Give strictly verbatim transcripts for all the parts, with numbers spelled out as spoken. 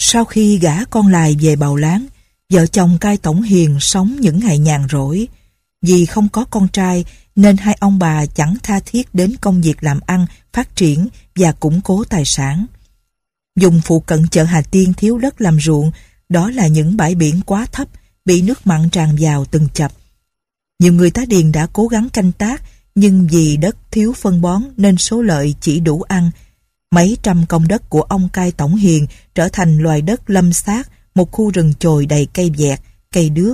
Sau khi gả con lại về Bào Láng, vợ chồng cai tổng hiền sống những ngày nhàn rỗi. Vì không có con trai nên hai ông bà chẳng tha thiết đến công việc làm ăn, phát triển và củng cố tài sản. Vùng phụ cận chợ Hà Tiên thiếu đất làm ruộng, đó là những bãi biển quá thấp, bị nước mặn tràn vào từng chập. Nhiều người tá điền đã cố gắng canh tác, nhưng vì đất thiếu phân bón nên số lợi chỉ đủ ăn. Mấy trăm công đất của ông cai tổng hiền trở thành loài đất lâm xác, một khu rừng chồi đầy cây vẹt, cây đước.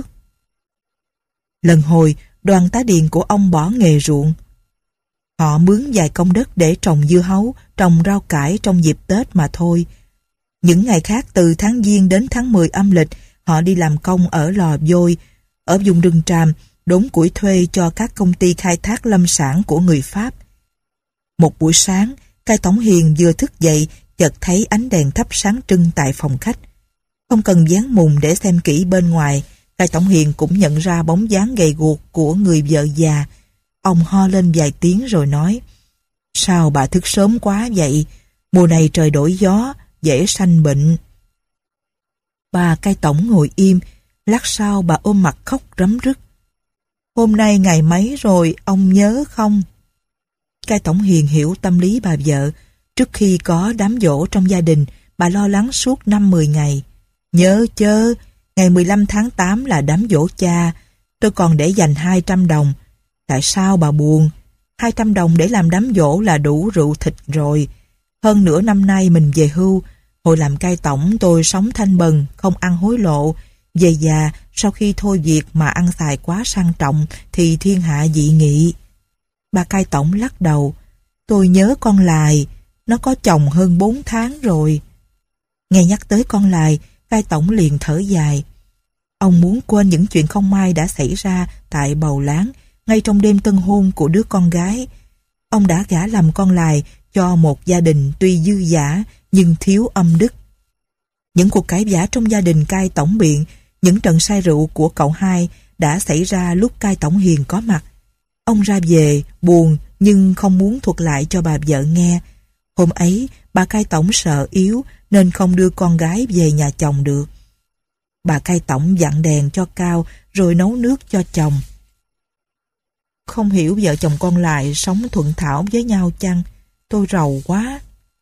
Lần hồi, đoàn tá điền của ông bỏ nghề ruộng. Họ mướn vài công đất để trồng dưa hấu, trồng rau cải trong dịp Tết mà thôi. Những ngày khác từ tháng Giêng đến tháng mười âm lịch, họ đi làm công ở lò vôi, ở vùng rừng tràm, đốn củi thuê cho các công ty khai thác lâm sản của người Pháp. Một buổi sáng, cai tổng hiền vừa thức dậy, chợt thấy ánh đèn thắp sáng trưng tại phòng khách. Không cần dán mùng để xem kỹ bên ngoài, cai tổng hiền cũng nhận ra bóng dáng gầy guộc của người vợ già. Ông ho lên vài tiếng rồi nói: "Sao bà thức sớm quá vậy? Mùa này trời đổi gió, dễ sanh bệnh." Bà cai tổng ngồi im, lát sau bà ôm mặt khóc rấm rứt. "Hôm nay ngày mấy rồi, ông nhớ không?" Cai tổng hiền hiểu tâm lý bà vợ. Trước khi có đám giỗ trong gia đình, bà lo lắng suốt năm mười ngày. "Nhớ chớ, ngày mười lăm tháng tám là đám giỗ cha, tôi còn để dành hai trăm đồng. Tại sao bà buồn? hai trăm đồng để làm đám giỗ là đủ rượu thịt rồi. Hơn nữa năm nay mình về hưu, hồi làm cai tổng tôi sống thanh bần, không ăn hối lộ. Về già, sau khi thôi việc mà ăn xài quá sang trọng thì thiên hạ dị nghị." Bà cai tổng lắc đầu: "Tôi nhớ con Lài, nó có chồng hơn bốn tháng rồi." Nghe nhắc tới con Lài, cai tổng liền thở dài. Ông muốn quên những chuyện không may đã xảy ra tại Bào Láng ngay trong đêm tân hôn của đứa con gái. Ông đã gả làm con Lài cho một gia đình tuy dư dả nhưng thiếu âm đức. Những cuộc cãi vã trong gia đình cai tổng biện, những trận say rượu của cậu hai đã xảy ra lúc cai tổng hiền có mặt. Ông ra về buồn nhưng không muốn thuật lại cho bà vợ nghe. Hôm ấy bà cai tổng sợ yếu nên không đưa con gái về nhà chồng được. Bà cai tổng dặn đèn cho cao rồi nấu nước cho chồng. "Không hiểu vợ chồng con lại sống thuận thảo với nhau chăng? Tôi rầu quá."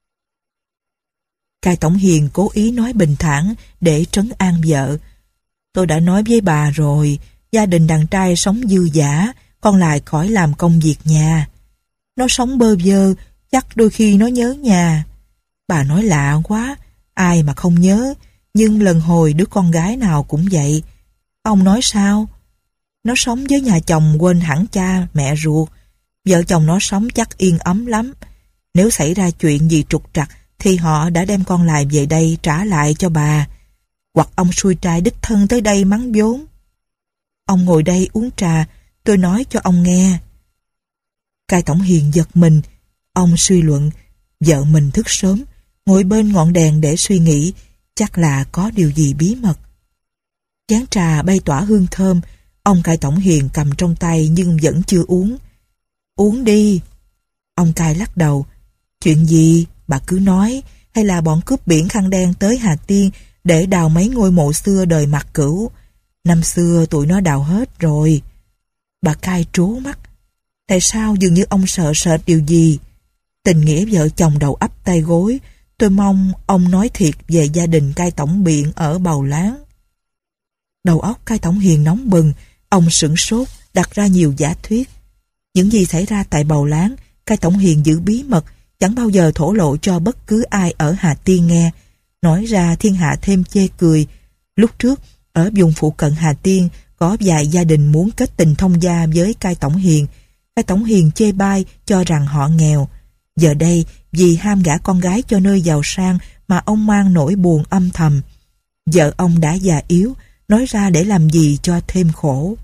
Cai tổng hiền cố ý nói bình thản để trấn an vợ. "Tôi đã nói với bà rồi, gia đình đàn trai sống dư dả, con lại khỏi làm công việc nhà. Nó sống bơ vơ, chắc đôi khi nó nhớ nhà." Bà nói lạ quá, ai mà không nhớ, nhưng lần hồi đứa con gái nào cũng vậy. Ông nói sao? Nó sống với nhà chồng quên hẳn cha, mẹ ruột. Vợ chồng nó sống chắc yên ấm lắm. Nếu xảy ra chuyện gì trục trặc thì họ đã đem con lại về đây trả lại cho bà. Hoặc ông xui trai đích thân tới đây mắng vốn. Ông ngồi đây uống trà, tôi nói cho ông nghe." Cai tổng hiền giật mình. Ông suy luận, vợ mình thức sớm, ngồi bên ngọn đèn để suy nghĩ, chắc là có điều gì bí mật. Chén trà bay tỏa hương thơm, ông cai tổng hiền cầm trong tay nhưng vẫn chưa uống. "Uống đi." Ông cai lắc đầu. "Chuyện gì? Bà cứ nói. Hay là bọn cướp biển khăn đen tới Hà Tiên để đào mấy ngôi mộ xưa đời Mạc Cửu? Năm xưa tụi nó đào hết rồi." Bà cai trố mắt. Tại sao dường như ông sợ sệt điều gì? Tình nghĩa vợ chồng đầu ấp tay gối. Tôi mong ông nói thiệt về gia đình cai tổng biện ở Bào Láng. Đầu óc cai tổng hiền nóng bừng. Ông sửng sốt, đặt ra nhiều giả thuyết. Những gì xảy ra tại Bào Láng, cai tổng hiền giữ bí mật, chẳng bao giờ thổ lộ cho bất cứ ai ở Hà Tiên nghe. Nói ra thiên hạ thêm chê cười. Lúc trước, ở vùng phụ cận Hà Tiên, có vài gia đình muốn kết tình thông gia với cai tổng hiền. Cai tổng hiền chê bai cho rằng họ nghèo. Giờ đây, vì ham gả con gái cho nơi giàu sang mà ông mang nỗi buồn âm thầm. Vợ ông đã già yếu, nói ra để làm gì cho thêm khổ.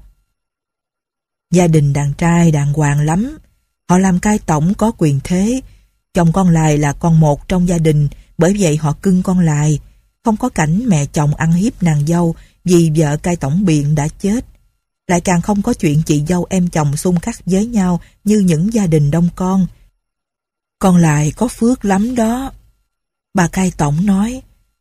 Gia đình đàn trai đàng hoàng lắm. Họ làm cai tổng có quyền thế. Chồng con Lài là con một trong gia đình, bởi vậy họ cưng con Lài. Không có cảnh mẹ chồng ăn hiếp nàng dâu vì vợ cai tổng biện đã chết. Lại càng không có chuyện chị dâu em chồng xung khắc với nhau như những gia đình đông con. Con Lài có phước lắm đó. Bà cai tổng nói.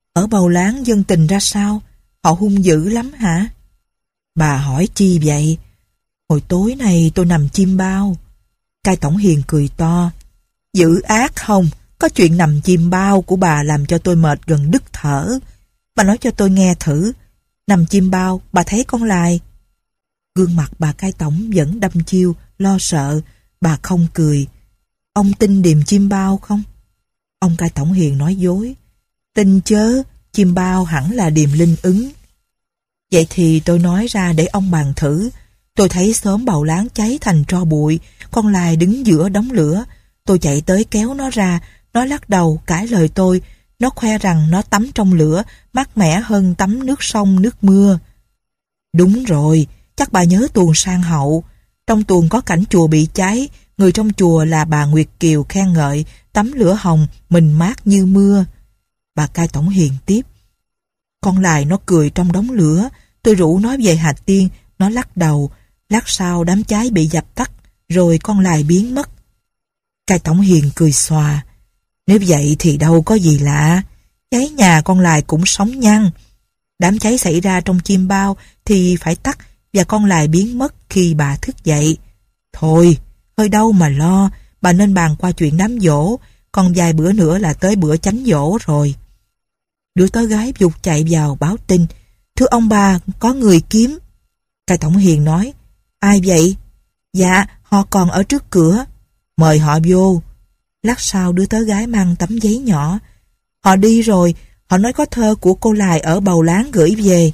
Ở Bầu Láng dân tình ra sao? Họ hung dữ lắm hả? Bà hỏi chi vậy? Hồi tối nay tôi nằm chim bao. Cai Tổng Hiền cười to. Dữ ác không? Có chuyện nằm chim bao của bà làm cho tôi mệt gần đứt thở. Bà nói cho tôi nghe thử. Nằm chim bao, bà thấy con lài? Gương mặt bà Cai Tổng vẫn đăm chiêu, lo sợ. Bà không cười. Ông tin điềm chim bao không? Ông Cai Tổng Hiền nói dối. Tin chớ, chim bao hẳn là điềm linh ứng. Vậy thì tôi nói ra để ông bàn thử. Tôi thấy xóm Bầu Láng cháy thành tro bụi, con lài đứng giữa đống lửa. Tôi chạy tới kéo nó ra, nó lắc đầu cãi lời tôi. Nó khoe rằng nó tắm trong lửa, mát mẻ hơn tắm nước sông, nước mưa. Đúng rồi, chắc bà nhớ tuồng Sang Hậu. Trong tuồng có cảnh chùa bị cháy, người trong chùa là bà Nguyệt Kiều khen ngợi, tắm lửa hồng, mình mát như mưa. Bà Cai Tổng Hiền tiếp. Con lài nó cười trong đống lửa, tôi rủ nó về Hà Tiên, nó lắc đầu. Lát sau đám cháy bị dập tắt, rồi con lài biến mất. Cai Tổng Hiền cười xòa. Nếu vậy thì đâu có gì lạ. Cháy nhà con lài cũng sống nhăn. Đám cháy xảy ra trong chim bao thì phải tắt và con lài biến mất khi bà thức dậy. Thôi, hơi đâu mà lo, bà nên bàn qua chuyện đám giỗ, còn vài bữa nữa là tới bữa chánh giỗ rồi. Đứa tớ gái vụt chạy vào báo tin. Thưa ông bà, có người kiếm. Cai Tổng Hiền nói. Ai vậy? Dạ, họ còn ở trước cửa. Mời họ vô. Lát sau đứa tớ gái mang tấm giấy nhỏ. Họ đi rồi, họ nói có thơ của cô lài ở Bầu Láng gửi về.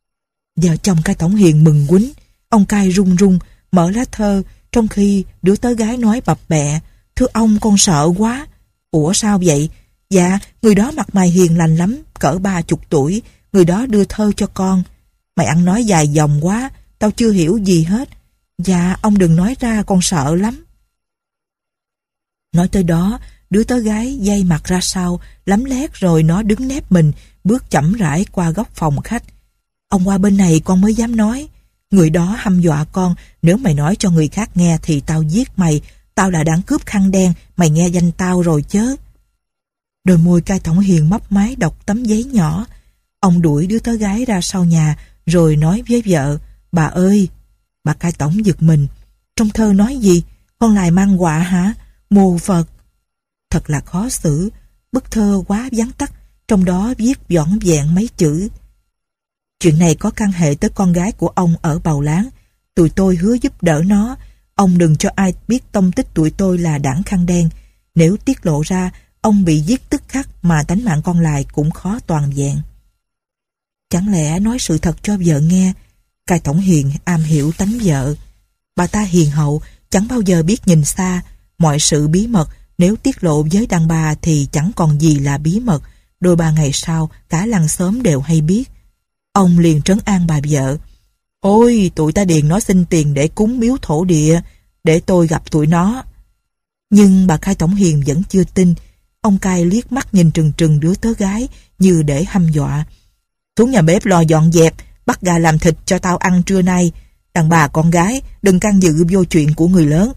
Vợ chồng Cai Tổng Hiền mừng quýnh. Ông Cai run run mở lá thơ, trong khi đứa tớ gái nói bập bẹ. Thưa ông, con sợ quá. Ủa sao vậy? Dạ, người đó mặt mày hiền lành lắm, cỡ ba chục tuổi, người đó đưa thơ cho con. Mày ăn nói dài dòng quá, tao chưa hiểu gì hết. Dạ, ông đừng nói ra, con sợ lắm. Nói tới đó, đứa tớ gái dây mặt ra sau, lấm lét rồi nó đứng nép mình, bước chậm rãi qua góc phòng khách. Ông qua bên này con mới dám nói. Người đó hăm dọa con, nếu mày nói cho người khác nghe thì tao giết mày. Tao là đảng cướp khăn đen, mày nghe danh tao rồi chớ. Đôi môi Cai Tổng Hiền mấp máy đọc tấm giấy nhỏ. Ông đuổi đứa tớ gái ra sau nhà, rồi nói với vợ. Bà ơi! Bà Cai Tổng giật mình. Trong thơ nói gì? Con lài mang họa hả? Mô Phật! Thật là khó xử. Bức thơ quá vắn tắt, trong đó viết vỏn vẹn mấy chữ. Chuyện này có căn hệ tới con gái của ông ở Bầu Láng. Tụi tôi hứa giúp đỡ nó. Ông đừng cho ai biết tông tích tụi tôi là đảng khăn đen. Nếu tiết lộ ra, ông bị giết tức khắc mà tánh mạng con lài cũng khó toàn vẹn. Chẳng lẽ nói sự thật cho vợ nghe? Cai Tổng Hiền am hiểu tánh vợ. Bà ta hiền hậu, chẳng bao giờ biết nhìn xa. Mọi sự bí mật, nếu tiết lộ với đàn bà thì chẳng còn gì là bí mật. Đôi ba ngày sau, cả làng xóm đều hay biết. Ông liền trấn an bà vợ. Ôi, tụi ta điền nó xin tiền để cúng miếu thổ địa, để tôi gặp tụi nó. Nhưng bà Cai Tổng Hiền vẫn chưa tin. Ông Cai liếc mắt nhìn trừng trừng đứa tớ gái như để hăm dọa. Xuống nhà bếp lo dọn dẹp, bắt gà làm thịt cho tao ăn trưa nay. Đàn bà con gái, đừng can dự vô chuyện của người lớn.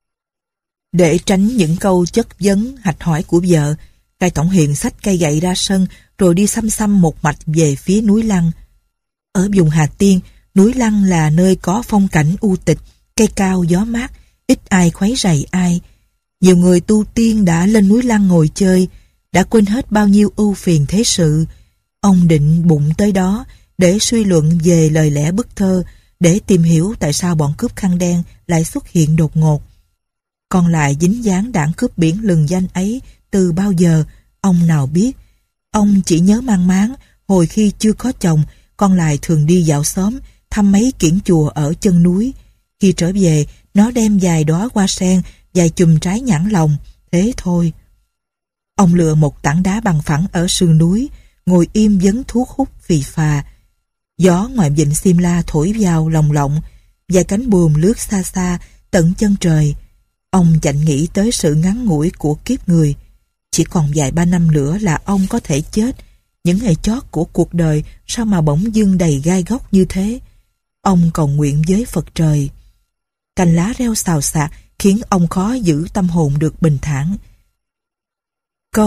Để tránh những câu chất vấn, hạch hỏi của vợ, Cai Tổng Hiền xách cây gậy ra sân rồi đi xăm xăm một mạch về phía núi Lăng. Ở vùng Hà Tiên, núi Lăng là nơi có phong cảnh u tịch, cây cao gió mát, ít ai khuấy rầy ai. Nhiều người tu tiên đã lên núi Lăng ngồi chơi, đã quên hết bao nhiêu ưu phiền thế sự. Ông định bụng tới đó để suy luận về lời lẽ bức thơ, để tìm hiểu tại sao bọn cướp khăn đen lại xuất hiện đột ngột. Còn lại dính dáng đảng cướp biển lừng danh ấy từ bao giờ, ông nào biết. Ông chỉ nhớ mang máng, hồi khi chưa có chồng, con lại thường đi dạo xóm, thăm mấy kiển chùa ở chân núi. Khi trở về, nó đem vài đóa hoa sen, vài chùm trái nhãn lòng, thế thôi. Ông lựa một tảng đá bằng phẳng ở sườn núi, ngồi im vấn thuốc hút phì phà. Gió ngoài vịnh Simla thổi vào lồng lộng, vài cánh buồm lướt xa xa tận chân trời. Ông chạnh nghĩ tới sự ngắn ngủi của kiếp người. Chỉ còn vài ba năm nữa là ông có thể chết. Những ngày chót của cuộc đời sao mà bỗng dưng đầy gai góc như thế. Ông cầu nguyện với Phật trời. Cành lá reo xào xạc khiến ông khó giữ tâm hồn được bình thản. Câu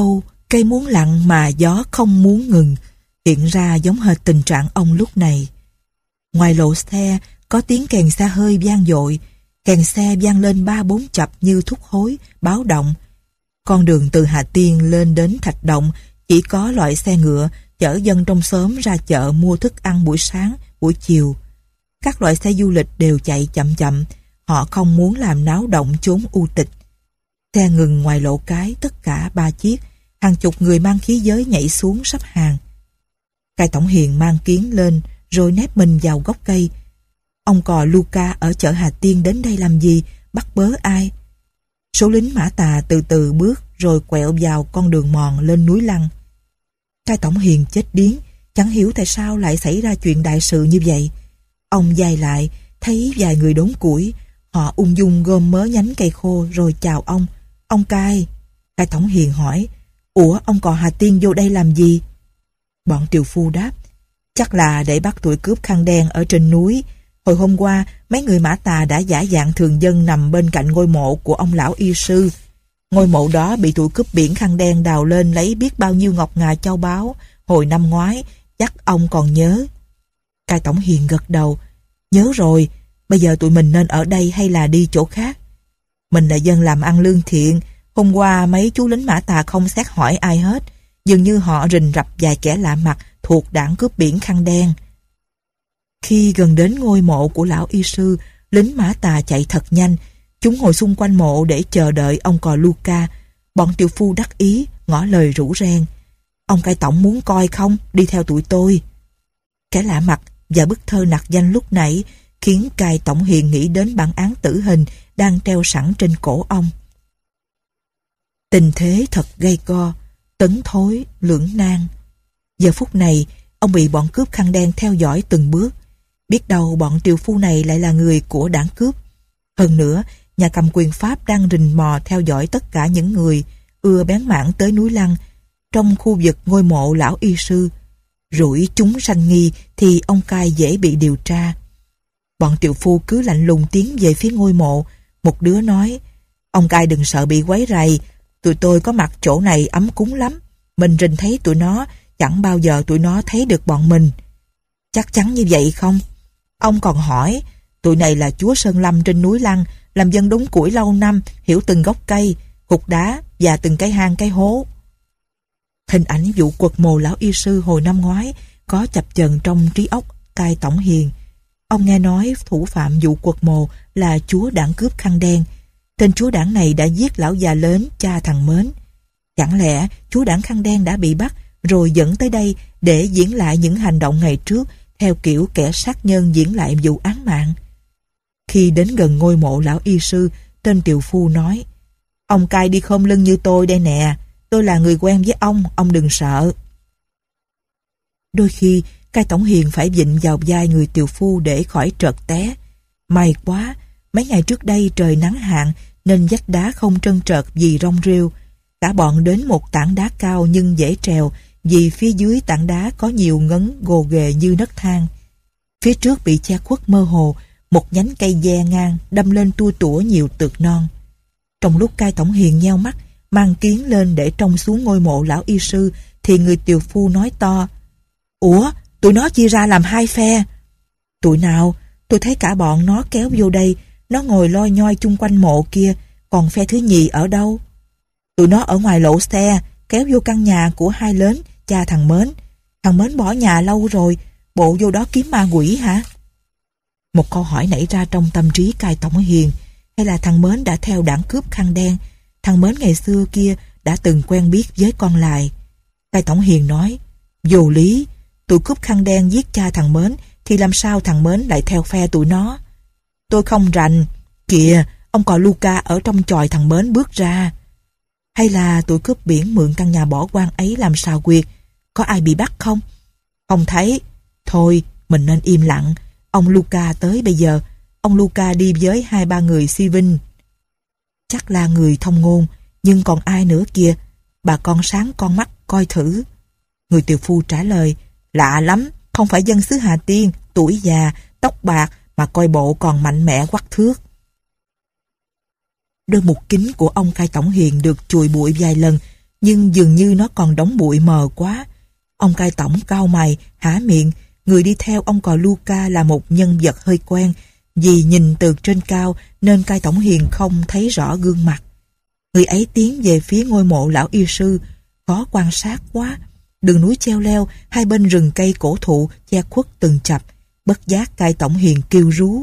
Cây muốn lặng mà gió không muốn ngừng, hiện ra giống hệt tình trạng ông lúc này. Ngoài lộ xe, có tiếng kèn xe hơi vang dội, kèn xe vang lên ba bốn chập như thúc hối, báo động. Con đường từ Hà Tiên lên đến Thạch Động chỉ có loại xe ngựa chở dân trong xóm ra chợ mua thức ăn buổi sáng, buổi chiều. Các loại xe du lịch đều chạy chậm chậm, họ không muốn làm náo động chốn u tịch. Xe ngừng ngoài lộ cái tất cả ba chiếc, hàng chục người mang khí giới nhảy xuống sắp hàng. Cai Tổng Hiền mang Kiến lên rồi nép mình vào gốc cây. Ông cò Luca ở chợ Hà Tiên đến đây làm gì, bắt bớ ai? Số lính Mã Tà từ từ bước rồi quẹo vào con đường mòn lên núi Lăng. Cai Tổng Hiền chết điếng, chẳng hiểu tại sao lại xảy ra chuyện đại sự như vậy. Ông dài lại, thấy vài người đốn củi, họ ung dung gom mớ nhánh cây khô rồi chào ông. Ông Cai. Cai Tổng Hiền hỏi, ủa ông cò Hà Tiên vô đây làm gì? Bọn tiều phu đáp, chắc là để bắt tụi cướp khăn đen ở trên núi. Hồi hôm qua, mấy người Mã Tà đã giả dạng thường dân nằm bên cạnh ngôi mộ của ông lão y sư. Ngôi mộ đó bị tụi cướp biển khăn đen đào lên lấy biết bao nhiêu ngọc ngà châu báu. Hồi năm ngoái, chắc ông còn nhớ. Cai Tổng Hiền gật đầu, nhớ rồi, bây giờ tụi mình nên ở đây hay là đi chỗ khác? Mình là dân làm ăn lương thiện, hôm qua mấy chú lính Mã Tà không xét hỏi ai hết, dường như họ rình rập vài kẻ lạ mặt thuộc đảng cướp biển khăn đen. Khi gần đến ngôi mộ của lão y sư, lính Mã Tà chạy thật nhanh, chúng ngồi xung quanh mộ để chờ đợi ông cò Luca. Bọn tiều phu đắc ý, ngỏ lời rủ ren. Ông Cai Tổng muốn coi không, đi theo tụi tôi. Kẻ lạ mặt và bức thơ nặc danh lúc nãy khiến Cai Tổng Hiền nghĩ đến bản án tử hình đang treo sẵn trên cổ ông. Tình thế thật gay go, tấn thối, lưỡng nan. Giờ phút này, ông bị bọn cướp khăn đen theo dõi từng bước. Biết đâu bọn tiều phu này lại là người của đảng cướp. Hơn nữa, nhà cầm quyền Pháp đang rình mò theo dõi tất cả những người ưa bén mảng tới núi Lăng trong khu vực ngôi mộ lão y sư. Rủi chúng sanh nghi thì ông Cai dễ bị điều tra. Bọn tiều phu cứ lạnh lùng tiến về phía ngôi mộ. Một đứa nói, ông Cai đừng sợ bị quấy rầy, tụi tôi có mặt chỗ này ấm cúng lắm. Mình rình thấy tụi nó, chẳng bao giờ tụi nó thấy được bọn mình. Chắc chắn như vậy không? Ông còn hỏi, tụi này là chúa Sơn Lâm trên núi Lăng, làm dân đốn củi lâu năm, hiểu từng gốc cây, hục đá và từng cái hang cái hố. Hình ảnh vụ quật mồ lão y sư hồi năm ngoái có chập chờn trong trí óc Cai Tổng Hiền. Ông nghe nói thủ phạm vụ quật mồ là chúa đảng cướp khăn đen. Tên chúa đảng này đã giết lão già lớn cha thằng Mến. Chẳng lẽ chúa đảng khăn đen đã bị bắt rồi dẫn tới đây để diễn lại những hành động ngày trước theo kiểu kẻ sát nhân diễn lại vụ án mạng? Khi đến gần ngôi mộ lão y sư, tên tiều phu nói, ông Cai đi khom lưng như tôi đây nè, tôi là người quen với ông, ông đừng sợ. Đôi khi, Cai Tổng Hiền phải vịn vào vai người tiều phu để khỏi trợt té. May quá, mấy ngày trước đây trời nắng hạn nên vách đá không trơn trợt vì rong rêu. Cả bọn đến một tảng đá cao nhưng dễ trèo vì phía dưới tảng đá có nhiều ngấn gồ ghề như nấc thang. Phía trước bị che khuất mơ hồ, một nhánh cây ve ngang đâm lên tua tủa nhiều tược non. Trong lúc Cai Tổng Hiền nheo mắt, mang Kiến lên để trông xuống ngôi mộ lão y sư, thì người tiều phu nói to, ủa, tụi nó chia ra làm hai phe. Tụi nào? Tôi thấy cả bọn nó kéo vô đây, nó ngồi loi nhoi chung quanh mộ kia, còn phe thứ nhì ở đâu? Tụi nó ở ngoài lộ xe, kéo vô căn nhà của hai lớn, cha thằng Mến. Thằng Mến bỏ nhà lâu rồi, bộ vô đó kiếm ma quỷ hả? Một câu hỏi nảy ra trong tâm trí Cai Tổng Hiền, hay là thằng Mến đã theo đảng cướp khăn đen? Thằng Mến ngày xưa kia đã từng quen biết với con Lài. Cai Tổng Hiền nói, vô lý, tụi cướp khăn đen giết cha thằng Mến, thì làm sao thằng Mến lại theo phe tụi nó? Tôi không rành. Kìa, ông cò Luca ở trong chòi thằng Mến bước ra. Hay là tụi cướp biển mượn căn nhà bỏ hoang ấy làm sào quyệt? Có ai bị bắt không? Không thấy. Thôi, mình nên im lặng. Ông Luca tới bây giờ. Ông Luca đi với hai ba người si vinh. Chắc là người thông ngôn, nhưng còn ai nữa kìa? Bà con sáng con mắt coi thử. Người tiều phu trả lời, lạ lắm, không phải dân xứ Hà Tiên, tuổi già, tóc bạc mà coi bộ còn mạnh mẽ quắc thước. Đôi mục kính của ông Cai Tổng Hiền được chùi bụi vài lần, nhưng dường như nó còn đóng bụi mờ quá. Ông cai tổng cau mày, há miệng. Người đi theo ông cò Luca là một nhân vật hơi quen, vì nhìn từ trên cao nên cai tổng Hiền không thấy rõ gương mặt. Người ấy tiến về phía ngôi mộ lão y sư, khó quan sát quá. Đường núi treo leo, hai bên rừng cây cổ thụ che khuất từng chập. Bất giác cai tổng Hiền kêu rú.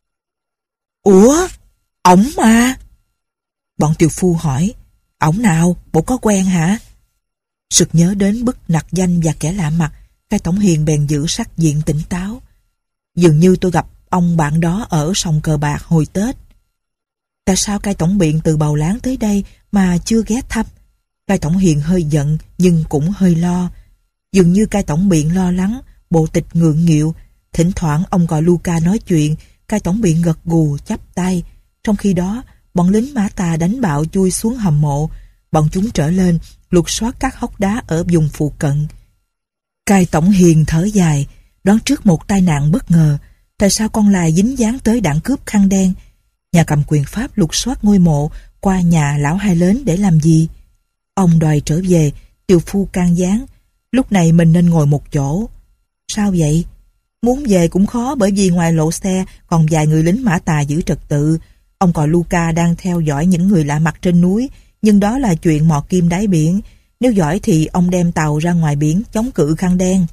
Ủa, ổng mà. Bọn tiều phu hỏi, ổng nào, bộ có quen hả? Sực nhớ đến bức nặc danh và kẻ lạ mặt, cai tổng Hiền bèn giữ sắc diện tỉnh táo. Dường như tôi gặp ông bạn đó ở sòng cờ bạc hồi Tết. Tại sao cai tổng Biện từ Bầu Láng tới đây mà chưa ghé thăm? Cai tổng Hiền hơi giận nhưng cũng hơi lo. Dường như cai tổng Biện lo lắng, bộ tịch ngượng nghịu. Thỉnh thoảng ông gọi Luca nói chuyện, cai tổng Biện gật gù chắp tay. Trong khi đó, bọn lính Mã Tà đánh bạo chui xuống hầm mộ. Bọn chúng trở lên, lục soát các hốc đá ở vùng phụ cận. Cai tổng Hiền thở dài, đoán trước một tai nạn bất ngờ. Tại sao con Lai dính dáng tới đảng cướp khăn đen? Nhà cầm quyền Pháp lục soát ngôi mộ qua nhà lão hai lớn để làm gì? Ông đòi trở về, tiều phu can gián. Lúc này mình nên ngồi một chỗ. Sao vậy? Muốn về cũng khó, bởi vì ngoài lộ xe còn vài người lính Mã Tà giữ trật tự. Ông cò Luca đang theo dõi những người lạ mặt trên núi, nhưng đó là chuyện mò kim đáy biển. Nếu giỏi thì ông đem tàu ra ngoài biển chống cự khăn đen.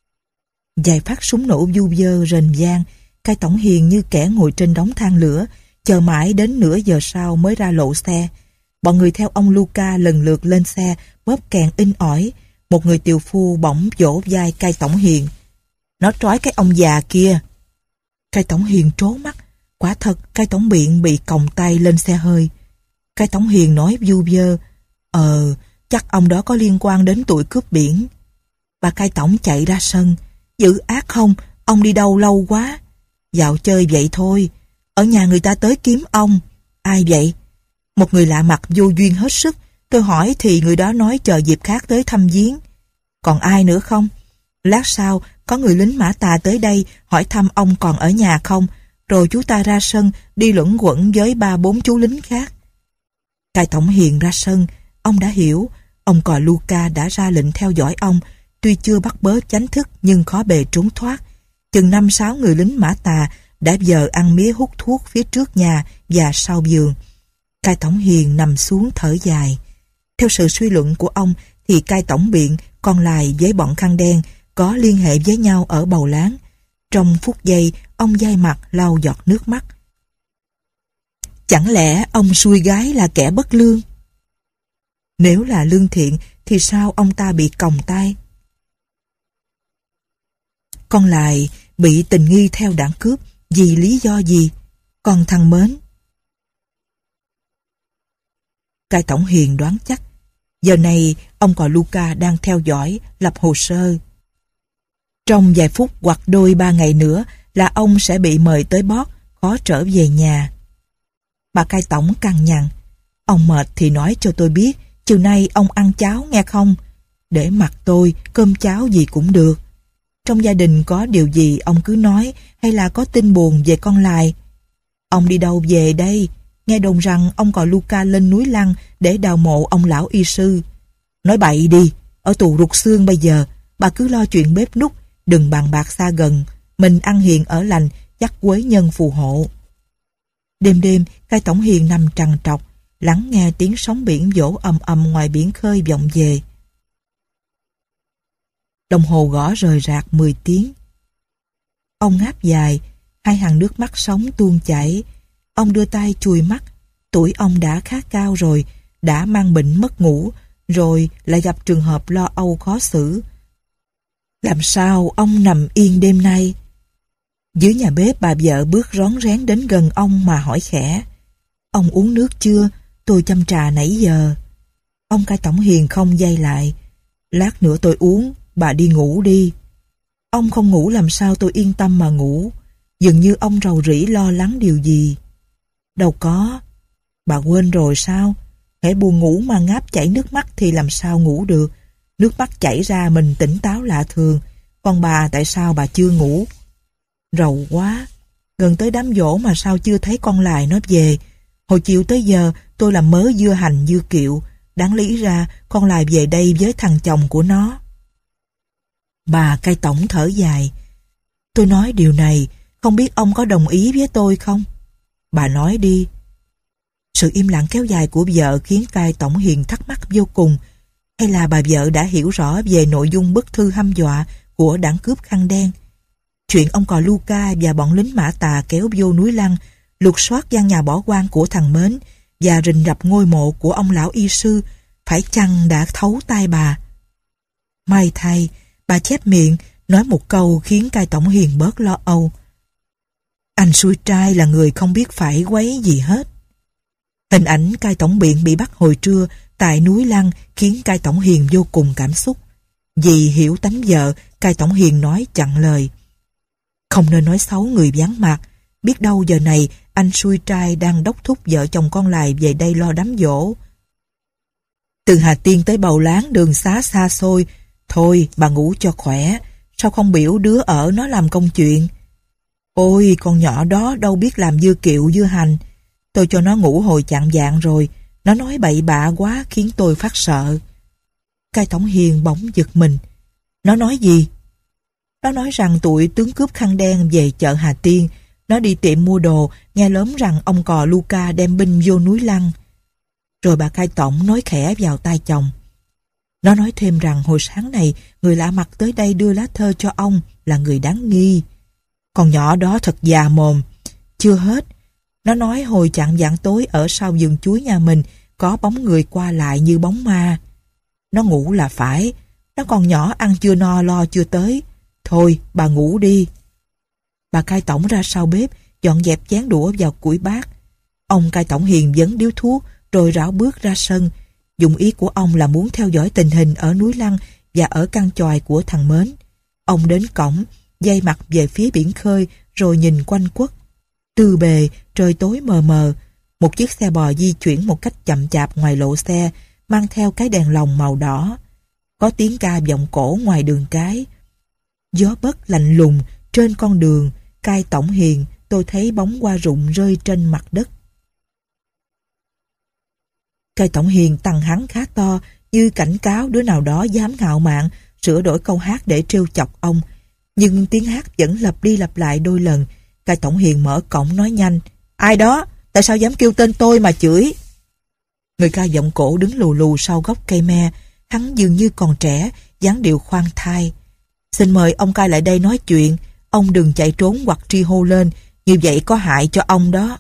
Vài phát súng nổ du dơ rền vang. Cai tổng Hiền như kẻ ngồi trên đống than lửa, chờ mãi đến nửa giờ sau mới ra lộ xe. Bọn người theo ông Luca lần lượt lên xe, bóp kèn in ỏi. Một người tiều phu bỗng vỗ vai cai tổng Hiền. Nó trói cái ông già kia. Cai tổng Hiền trố mắt. Quả thật cai tổng Biện bị còng tay lên xe hơi. Cai tổng Hiền nói vu vơ. Ờ, chắc ông đó có liên quan đến tụi cướp biển. Bà cai tổng chạy ra sân. Dữ ác không? Ông đi đâu lâu quá? Dạo chơi vậy thôi. Ở nhà người ta tới kiếm ông. Ai vậy? Một người lạ mặt vô duyên hết sức. Tôi hỏi thì người đó nói chờ dịp khác tới thăm viếng. Còn ai nữa không? Lát sau có người lính Mã Tà tới đây hỏi thăm ông còn ở nhà không. Rồi chú ta ra sân đi luẩn quẩn với ba bốn chú lính khác. Cai tổng Hiền ra sân. Ông đã hiểu. Ông cò Luca đã ra lệnh theo dõi ông. Tuy chưa bắt bớ chánh thức nhưng khó bề trốn thoát. Chừng năm sáu người lính Mã Tà đã giờ ăn mía hút thuốc phía trước nhà và sau vườn. Cai tổng Hiền nằm xuống thở dài. Theo sự suy luận của ông thì cai tổng Biện, con Lai với bọn khăn đen có liên hệ với nhau ở Bầu Láng. Trong phút giây, ông dai mặt lau giọt nước mắt. Chẳng lẽ ông xui gái là kẻ bất lương? Nếu là lương thiện thì sao ông ta bị còng tay? Con Lai bị tình nghi theo đảng cướp vì lý do gì? Con thằng mến. Cai tổng Hiền đoán chắc. Giờ này ông cò Luca đang theo dõi, lập hồ sơ. Trong vài phút hoặc đôi ba ngày nữa là ông sẽ bị mời tới Bót, khó trở về nhà. Bà cai tổng cằn nhằn. Ông mệt thì nói cho tôi biết, chiều nay ông ăn cháo nghe không? Để mặc tôi, cơm cháo gì cũng được. Trong gia đình có điều gì ông cứ nói, hay là có tin buồn về con Lai? Ông đi đâu về đây? Nghe đồn rằng ông cò Luca lên núi Lăng để đào mộ ông lão y sư. Nói bậy đi, ở tù rụt xương bây giờ, bà cứ lo chuyện bếp núc, đừng bàn bạc xa gần, mình ăn hiền ở lành, chắc quế nhân phù hộ. Đêm đêm, cai tổng Hiền nằm trằn trọc, lắng nghe tiếng sóng biển vỗ ầm ầm ngoài biển khơi vọng về. Đồng hồ gõ rời rạc mười tiếng. Ông ngáp dài, hai hàng nước mắt sóng tuôn chảy. Ông đưa tay chùi mắt. Tuổi ông đã khá cao rồi, đã mang bệnh mất ngủ, rồi lại gặp trường hợp lo âu khó xử. Làm sao ông nằm yên đêm nay? Dưới nhà bếp bà vợ bước rón rén đến gần ông mà hỏi khẽ. Ông uống nước chưa? Tôi chăm trà nãy giờ. Ông cai tổng Hiền không dây lại. Lát nữa tôi uống, bà đi ngủ đi. Ông không ngủ làm sao tôi yên tâm mà ngủ. Dường như ông rầu rĩ lo lắng điều gì. Đâu có. Bà quên rồi sao? Hễ buồn ngủ mà ngáp chảy nước mắt thì làm sao ngủ được. Nước mắt chảy ra mình tỉnh táo lạ thường. Còn bà tại sao bà chưa ngủ? Rầu quá. Gần tới đám giỗ mà sao chưa thấy con Lai nó về. Hồi chiều tới giờ tôi làm mớ dưa hành dưa kiệu. Đáng lý ra con lại về đây với thằng chồng của nó. Bà cai tổng thở dài. Tôi nói điều này, không biết ông có đồng ý với tôi không? Bà nói đi. Sự im lặng kéo dài của vợ khiến cai tổng Hiền thắc mắc vô cùng. Hay là bà vợ đã hiểu rõ về nội dung bức thư hăm dọa của đảng cướp khăn đen? Chuyện ông cò Luca và bọn lính Mã Tà kéo vô núi Lăng, lục soát gian nhà bỏ hoang của thằng Mến và rình rập ngôi mộ của ông lão y sư, phải chăng đã thấu tai bà? May thay, bà chép miệng nói một câu khiến cai tổng Hiền bớt lo âu. Anh xui trai là người không biết phải quấy gì hết. Hình ảnh cai tổng Biện bị bắt hồi trưa tại núi Lăng khiến cai tổng Hiền vô cùng cảm xúc. Vì hiểu tánh vợ, cai tổng Hiền nói chặn lời. Không nên nói xấu người vắng mặt. Biết đâu giờ này anh xui trai đang đốc thúc vợ chồng con lại về đây lo đám giỗ. Từ Hà Tiên tới Bầu Láng đường xá xa xôi. Thôi bà ngủ cho khỏe. Sao không biểu đứa ở nó làm công chuyện? Ôi con nhỏ đó đâu biết làm dưa kiệu dưa hành. Tôi cho nó ngủ hồi chạng vạng rồi. Nó nói bậy bạ quá khiến tôi phát sợ. Cai tổng Hiền bỗng giật mình. Nó nói gì? Nó nói rằng tụi tướng cướp khăn đen về chợ Hà Tiên. Nó đi tiệm mua đồ, nghe lớn rằng ông cò Luca đem binh vô núi Lăng. Rồi bà cai tổng nói khẽ vào tai chồng. Nó nói thêm rằng hồi sáng này người lạ mặt tới đây đưa lá thơ cho ông là người đáng nghi. Con nhỏ đó thật già mồm. Chưa hết. Nó nói hồi chạng vạng tối ở sau vườn chuối nhà mình có bóng người qua lại như bóng ma. Nó ngủ là phải. Nó còn nhỏ ăn chưa no lo chưa tới. Thôi bà ngủ đi. Bà cai tổng ra sau bếp dọn dẹp chén đũa vào củi bát. Ông cai tổng Hiền vấn điếu thuốc rồi rảo bước ra sân. Dụng ý của ông là muốn theo dõi tình hình ở núi Lăng và ở căn chòi của thằng Mến. Ông đến cổng, dây mặt về phía biển khơi rồi nhìn quanh quất. Từ bề trời tối mờ mờ, một chiếc xe bò di chuyển một cách chậm chạp ngoài lộ xe, mang theo cái đèn lồng màu đỏ. Có tiếng ca vọng cổ ngoài đường cái. Gió bấc lạnh lùng trên con đường. Cai tổng Hiền, tôi thấy bóng hoa rụng rơi trên mặt đất. Cai tổng Hiền tăng hắn khá to, như cảnh cáo đứa nào đó dám ngạo mạn sửa đổi câu hát để trêu chọc ông. Nhưng tiếng hát vẫn lặp đi lặp lại đôi lần. Cai tổng Hiền mở cổng nói nhanh. Ai đó? Tại sao dám kêu tên tôi mà chửi? Người ca giọng cổ đứng lù lù sau gốc cây me. Hắn dường như còn trẻ, dáng điệu khoan thai. Xin mời ông cai lại đây nói chuyện. Ông đừng chạy trốn hoặc tri hô lên, như vậy có hại cho ông đó.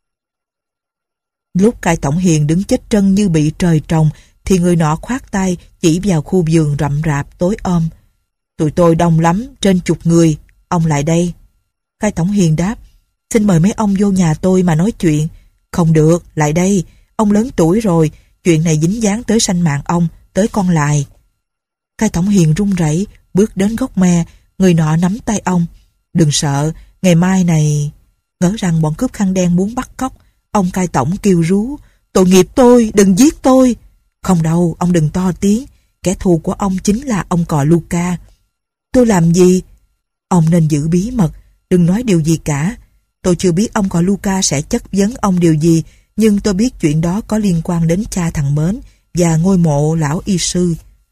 Lúc cai tổng Hiền đứng chết trân như bị trời trồng, thì người nọ khoát tay chỉ vào khu vườn rậm rạp tối om. Tụi tôi đông lắm, trên chục người, ông lại đây. Cai tổng Hiền đáp, xin mời mấy ông vô nhà tôi mà nói chuyện. Không được, lại đây, ông lớn tuổi rồi, chuyện này dính dáng tới sanh mạng ông, tới con lại. Cai tổng Hiền run rẩy bước đến gốc me. Người nọ nắm tay ông. Đừng sợ, ngày mai này... Ngỡ rằng bọn cướp khăn đen muốn bắt cóc. Ông cai tổng kêu rú. Tội nghiệp tôi, đừng giết tôi. Không đâu, ông đừng to tiếng. Kẻ thù của ông chính là ông cò Luca. Tôi làm gì? Ông nên giữ bí mật, đừng nói điều gì cả. Tôi chưa biết ông cò Luca sẽ chất vấn ông điều gì, nhưng tôi biết chuyện đó có liên quan đến cha thằng Mến và ngôi mộ lão y sư.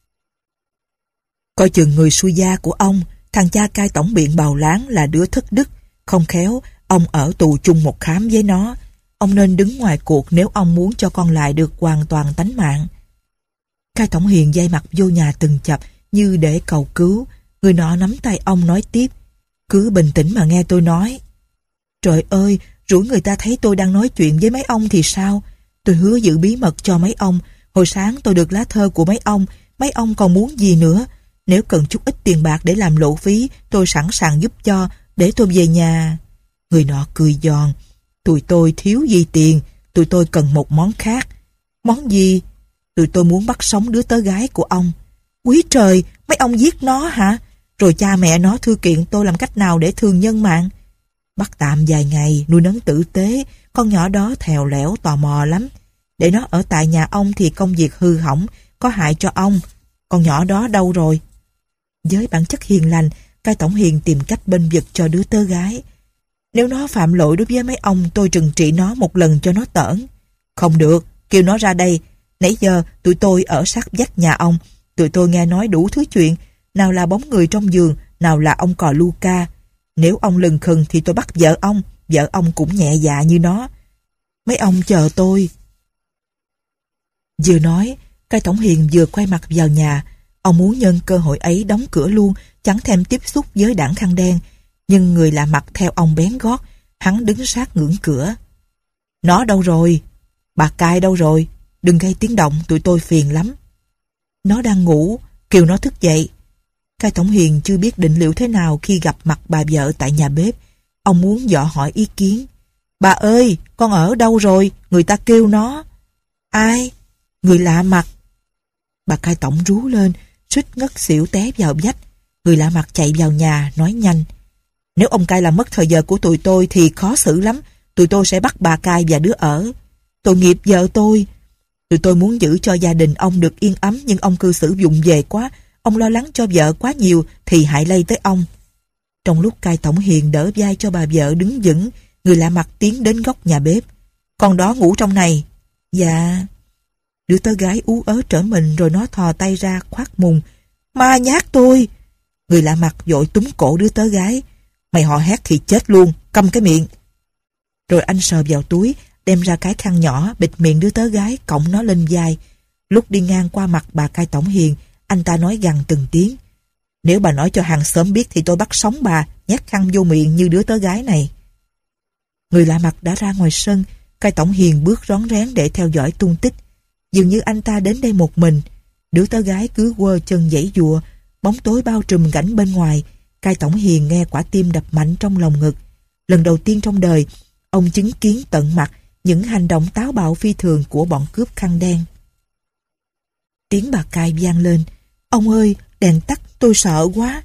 Coi chừng người xui gia của ông. Thằng cha cai tổng Biện Bào Láng là đứa thất đức. Không khéo, ông ở tù chung một khám với nó. Ông nên đứng ngoài cuộc nếu ông muốn cho con lại được hoàn toàn tánh mạng. Cai tổng Hiền dây mặt vô nhà từng chập như để cầu cứu. Người nọ nắm tay ông nói tiếp. Cứ bình tĩnh mà nghe tôi nói. Trời ơi, rủi người ta thấy tôi đang nói chuyện với mấy ông thì sao? Tôi hứa giữ bí mật cho mấy ông. Hồi sáng tôi được lá thơ của mấy ông. Mấy ông còn muốn gì nữa? Nếu cần chút ít tiền bạc để làm lộ phí, tôi sẵn sàng giúp cho, để tôi về nhà. Người nọ cười giòn. Tụi tôi thiếu gì tiền, tụi tôi cần một món khác. Món gì? Tụi tôi muốn bắt sống đứa tớ gái của ông. Quý trời, mấy ông giết nó hả? Rồi cha mẹ nó thư kiện tôi làm cách nào để thương nhân mạng? Bắt tạm vài ngày, nuôi nấng tử tế. Con nhỏ đó thèo lẻo tò mò lắm. Để nó ở tại nhà ông thì công việc hư hỏng, có hại cho ông. Con nhỏ đó đâu rồi? Với bản chất hiền lành, cai tổng Hiền tìm cách bênh vực cho đứa tớ gái. Nếu nó phạm lỗi đối với mấy ông, tôi trừng trị nó một lần cho nó tởn. Không được, kêu nó ra đây. Nãy giờ tụi tôi ở sát vách nhà ông. Tụi tôi nghe nói đủ thứ chuyện. Nào là bóng người trong giường, nào là ông cò Luca. Nếu ông lừng khừng thì tôi bắt vợ ông. Vợ ông cũng nhẹ dạ như nó. Mấy ông chờ tôi. Vừa nói, cai tổng hiền vừa quay mặt vào nhà. Ông muốn nhân cơ hội ấy đóng cửa luôn, chẳng thèm tiếp xúc với đảng khăn đen. Nhưng người lạ mặt theo ông bén gót. Hắn đứng sát ngưỡng cửa. Nó đâu rồi? Bà cai đâu rồi? Đừng gây tiếng động, tụi tôi phiền lắm. Nó đang ngủ, kêu nó thức dậy. Cai tổng hiền chưa biết định liệu thế nào khi gặp mặt bà vợ tại nhà bếp. Ông muốn dò hỏi ý kiến. Bà ơi, con ở đâu rồi? Người ta kêu nó. Ai? Người lạ mặt. Bà cai tổng rú lên, suýt ngất xỉu té vào vách. Người lạ mặt chạy vào nhà, nói nhanh. Nếu ông cai làm mất thời giờ của tụi tôi thì khó xử lắm. Tụi tôi sẽ bắt bà cai và đứa ở. Tội nghiệp vợ tôi. Tụi tôi muốn giữ cho gia đình ông được yên ấm, nhưng ông cư xử vụng về quá. Ông lo lắng cho vợ quá nhiều thì hại lây tới ông. Trong lúc cai tổng hiền đỡ vai cho bà vợ đứng vững, người lạ mặt tiến đến góc nhà bếp. Con đó ngủ trong này. Dạ. Đứa tớ gái ú ớ trở mình rồi nó thò tay ra khoác mùng. Ma nhát tôi. Người lạ mặt vội túm cổ đứa tớ gái. Mày họ hét thì chết luôn, câm cái miệng. Rồi anh sờ vào túi, đem ra cái khăn nhỏ bịt miệng đứa tớ gái, cõng nó lên vai. Lúc đi ngang qua mặt bà cai tổng hiền, anh ta nói gằn từng tiếng. Nếu bà nói cho hàng xóm biết thì tôi bắt sống bà, nhét khăn vô miệng như đứa tớ gái này. Người lạ mặt đã ra ngoài sân, cai tổng hiền bước rón rén để theo dõi tung tích. Dường như anh ta đến đây một mình. Đứa tớ gái cứ quơ chân giãy giụa, bóng tối bao trùm cảnh bên ngoài. Cai tổng hiền nghe quả tim đập mạnh trong lòng ngực. Lần đầu tiên trong đời, ông chứng kiến tận mặt những hành động táo bạo phi thường của bọn cướp khăn đen. Tiếng bà cai vang lên. Ông ơi, đèn tắt, tôi sợ quá.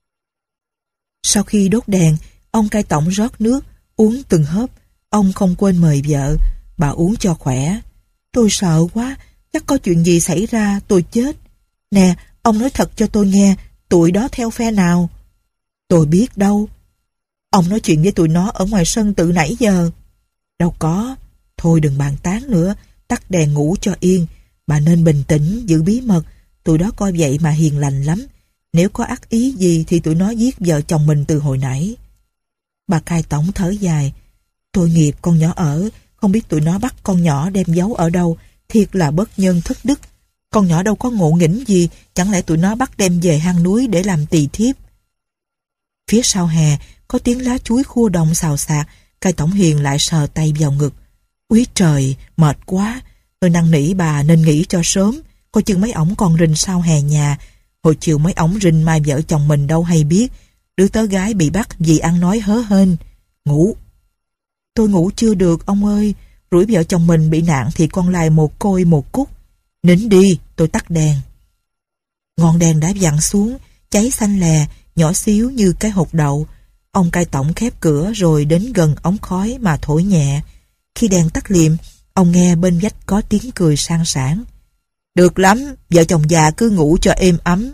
Sau khi đốt đèn, ông cai tổng rót nước, uống từng hớp. Ông không quên mời vợ. Bà uống cho khỏe. Tôi sợ quá, chắc có chuyện gì xảy ra, tôi chết. Nè, ông nói thật cho tôi nghe, tụi đó theo phe nào? Tôi biết đâu. Ông nói chuyện với tụi nó ở ngoài sân từ nãy giờ. Đâu có. Thôi đừng bàn tán nữa, tắt đèn ngủ cho yên. Bà nên bình tĩnh, giữ bí mật. Tụi đó coi vậy mà hiền lành lắm. Nếu có ác ý gì thì tụi nó giết vợ chồng mình từ hồi nãy. Bà cai tổng thở dài. Tội nghiệp con nhỏ ở, không biết tụi nó bắt con nhỏ đem giấu ở đâu. Thiệt là bất nhân thất đức. Con nhỏ đâu có ngộ nghĩnh gì, chẳng lẽ tụi nó bắt đem về hang núi để làm tỳ thiếp. Phía sau hè có tiếng lá chuối khua đồng xào xạc. Cai tổng hiền lại sờ tay vào ngực. Úi trời, mệt quá. Tôi năn nỉ bà nên nghỉ cho sớm. Coi chừng mấy ổng còn rình sau hè nhà. Hồi chiều mấy ổng rình mai vợ chồng mình đâu hay biết. Đứa tớ gái bị bắt vì ăn nói hớ hênh. Ngủ. Tôi ngủ chưa được ông ơi. Rủi vợ chồng mình bị nạn thì con lại một côi một cúc. Nín đi, tôi tắt đèn. Ngọn đèn đã vặn xuống, cháy xanh lè, nhỏ xíu như cái hột đậu. Ông cai tổng khép cửa rồi đến gần ống khói mà thổi nhẹ. Khi đèn tắt liệm, ông nghe bên vách có tiếng cười sang sảng. Được lắm, vợ chồng già cứ ngủ cho êm ấm.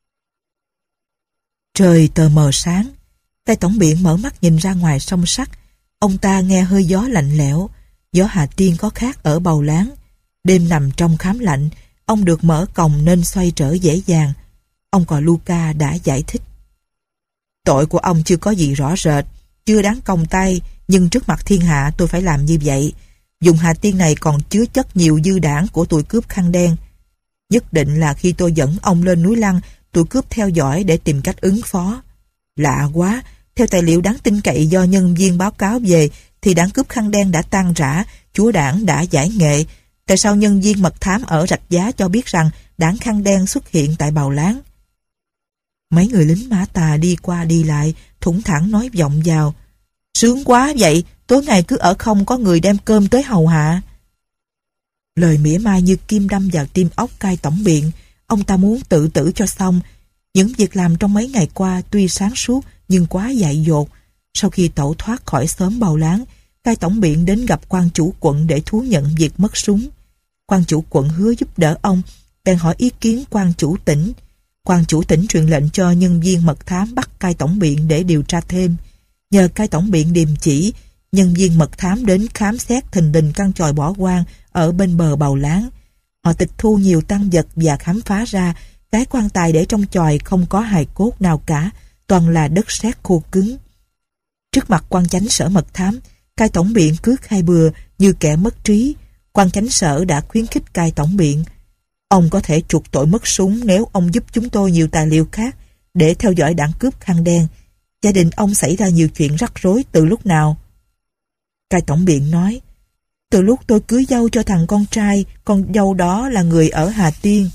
Trời tờ mờ sáng. Cai tổng biện mở mắt nhìn ra ngoài sông sắt. Ông ta nghe hơi gió lạnh lẽo. Gió Hà Tiên có khác ở Bầu Láng. Đêm nằm trong khám lạnh, ông được mở còng nên xoay trở dễ dàng. Ông cò Luca đã giải thích. Tội của ông chưa có gì rõ rệt, chưa đáng còng tay, nhưng trước mặt thiên hạ tôi phải làm như vậy. Vùng Hà Tiên này còn chứa chất nhiều dư đảng của tụi cướp khăn đen. Nhất định là khi tôi dẫn ông lên núi Lăng, tụi cướp theo dõi để tìm cách ứng phó. Lạ quá, theo tài liệu đáng tin cậy do nhân viên báo cáo về, thì đảng cướp khăn đen đã tan rã, chúa đảng đã giải nghệ. Tại sao nhân viên mật thám ở Rạch Giá cho biết rằng đảng khăn đen xuất hiện tại Bầu Láng? Mấy người lính Mã Tà đi qua đi lại, thủng thẳng nói vọng vào. Sướng quá vậy, tối ngày cứ ở không có người đem cơm tới hầu hạ. Lời mỉa mai như kim đâm vào tim óc cai tổng biện. Ông ta muốn tự tử cho xong. Những việc làm trong mấy ngày qua tuy sáng suốt nhưng quá dại dột. Sau khi tẩu thoát khỏi xóm Bầu Láng, cai tổng biện đến gặp quan chủ quận để thú nhận việc mất súng. Quan chủ quận hứa giúp đỡ ông, bèn hỏi ý kiến quan chủ tỉnh. Quan chủ tỉnh truyền lệnh cho nhân viên mật thám bắt cai tổng biện để điều tra thêm. Nhờ cai tổng biện điềm chỉ, nhân viên mật thám đến khám xét thình lình căn chòi bỏ hoang ở bên bờ Bầu Láng. Họ tịch thu nhiều tang vật và khám phá ra cái quan tài để trong chòi không có hài cốt nào cả, toàn là đất sét khô cứng. Trước mặt quan chánh sở mật thám, cai tổng biện cứ khai bừa như kẻ mất trí. Quan chánh sở đã khuyến khích cai tổng biện: ông có thể chuộc tội mất súng nếu ông giúp chúng tôi nhiều tài liệu khác để theo dõi đảng cướp khăn đen. Gia đình ông xảy ra nhiều chuyện rắc rối từ lúc nào? Cai tổng biện nói: từ lúc tôi cưới dâu cho thằng con trai, con dâu đó là người ở Hà Tiên.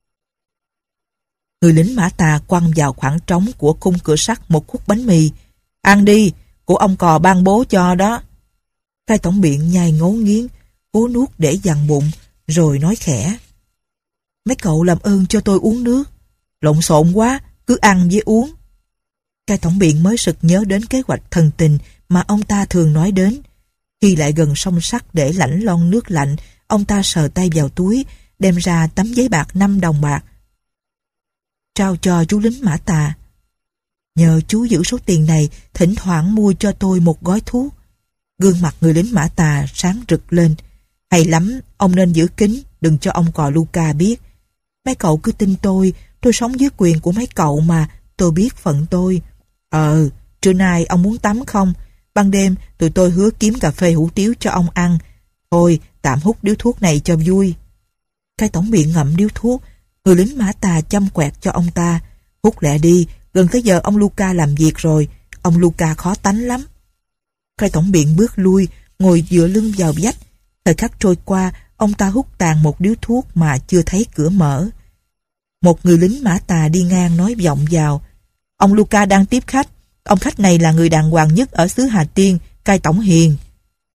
Người lính Mã Tà quăng vào khoảng trống của khung cửa sắt một khúc bánh mì. Ăn đi, của ông cò ban bố cho đó. Cai tổng biện nhai ngấu nghiến, cố nuốt để dằn bụng, rồi nói khẽ: mấy cậu làm ơn cho tôi uống nước. Lộn xộn quá, cứ ăn với uống. Cai tổng biện mới sực nhớ đến kế hoạch thần tình mà ông ta thường nói đến. Khi lại gần song sắt để lãnh lon nước lạnh, ông ta sờ tay vào túi, đem ra tấm giấy bạc năm đồng bạc, trao cho chú lính Mã Tà. Nhờ chú giữ số tiền này, thỉnh thoảng mua cho tôi một gói thuốc. Gương mặt người lính Mã Tà sáng rực lên. Hay lắm, ông nên giữ kín, đừng cho ông cò Luca biết. Mấy cậu cứ tin tôi, tôi sống dưới quyền của mấy cậu mà, tôi biết phận tôi. Ờ, trưa nay ông muốn tắm không? Ban đêm tụi tôi hứa kiếm cà phê hủ tiếu cho ông ăn. Thôi, tạm hút điếu thuốc này cho vui. Cai tổng biện ngậm điếu thuốc, người lính Mã Tà chăm quẹt cho ông ta. Hút lẹ đi, gần tới giờ ông Luca làm việc rồi. Ông Luca khó tánh lắm. Cai tổng biện bước lui, ngồi dựa lưng vào vách. Thời khắc trôi qua, ông ta hút tàn một điếu thuốc mà chưa thấy cửa mở. Một người lính Mã Tà đi ngang nói vọng vào: ông Luca đang tiếp khách. Ông khách này là người đàng hoàng nhất ở xứ Hà Tiên, cai tổng hiền.